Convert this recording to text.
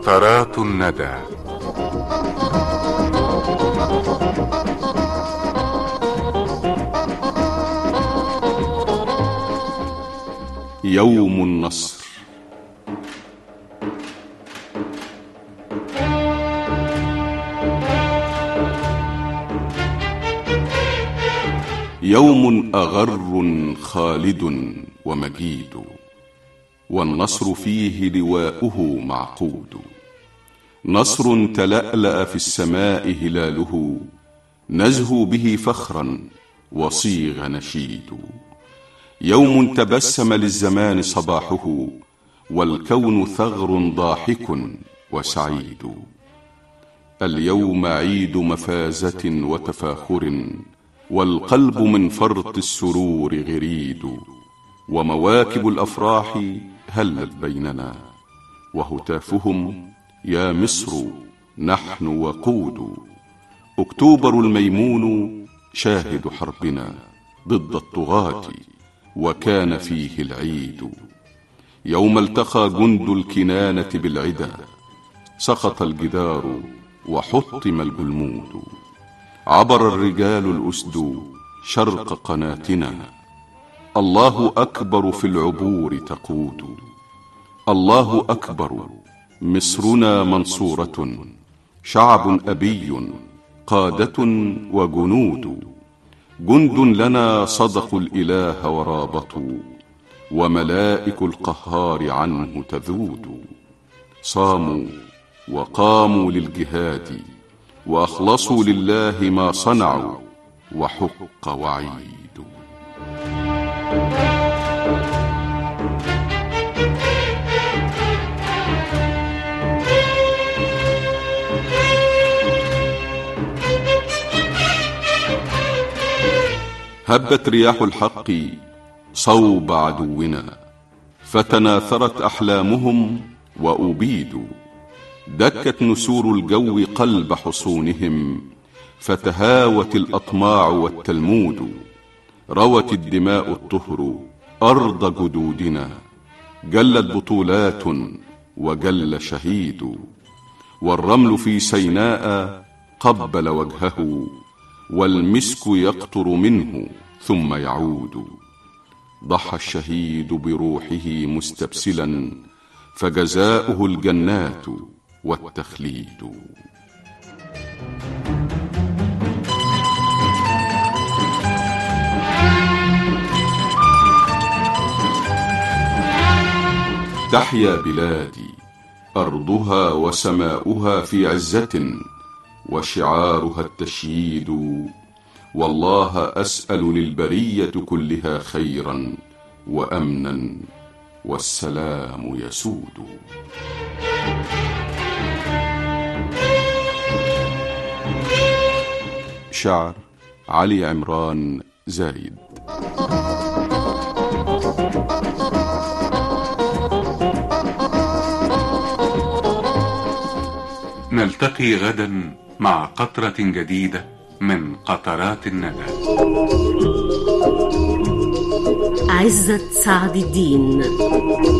قطرات الندى. يوم النصر. يوم أغر خالد ومجيد، والنصر فيه لواؤه معقود. نصر تلألأ في السماء هلاله، نزهو به فخرا وصيغ نشيد. يوم تبسم للزمان صباحه، والكون ثغر ضاحك وسعيد. اليوم عيد مفازة وتفاخر، والقلب من فرط السرور غريد. ومواكب الأفراح هلت بيننا، وهتافهم يا مصر نحن وقود. أكتوبر الميمون شاهد حربنا ضد الطغاة، وكان فيه العيد. يوم التقى جند الكنانة بالعدا، سقط الجدار وحطم الجلمود. عبر الرجال الأسد شرق قناتنا، الله أكبر في العبور تقود. الله أكبر، مصرنا منصورة، شعب أبي قادة وجنود. جند لنا صدقوا الإله ورابطوا، وملائك القهار عنه تذود. صاموا وقاموا للجهاد، وأخلصوا لله ما صنعوا، وحق وعيد. هبت رياح الحق صوب عدونا، فتناثرت أحلامهم وأبيدوا. دكت نسور الجو قلب حصونهم، فتهاوت الأطماع والتلمود. روت الدماء الطهر أرض جدودنا، جلت بطولات وجل شهيد. والرمل في سيناء قبل وجهه، والمسك يقطر منه ثم يعود. ضحى الشهيد بروحه مستبسلا، فجزاؤه الجنات والتخليد. تحيا بلادي، أرضها وسماؤها في عزة، وشعارها التشييد. والله أسأل للبرية كلها خيرا وأمنا، والسلام يسود. شعر علي عمران زايد. نلتقي غدا مع قطرة جديدة من قطرات الندى. عزت سعد الدين.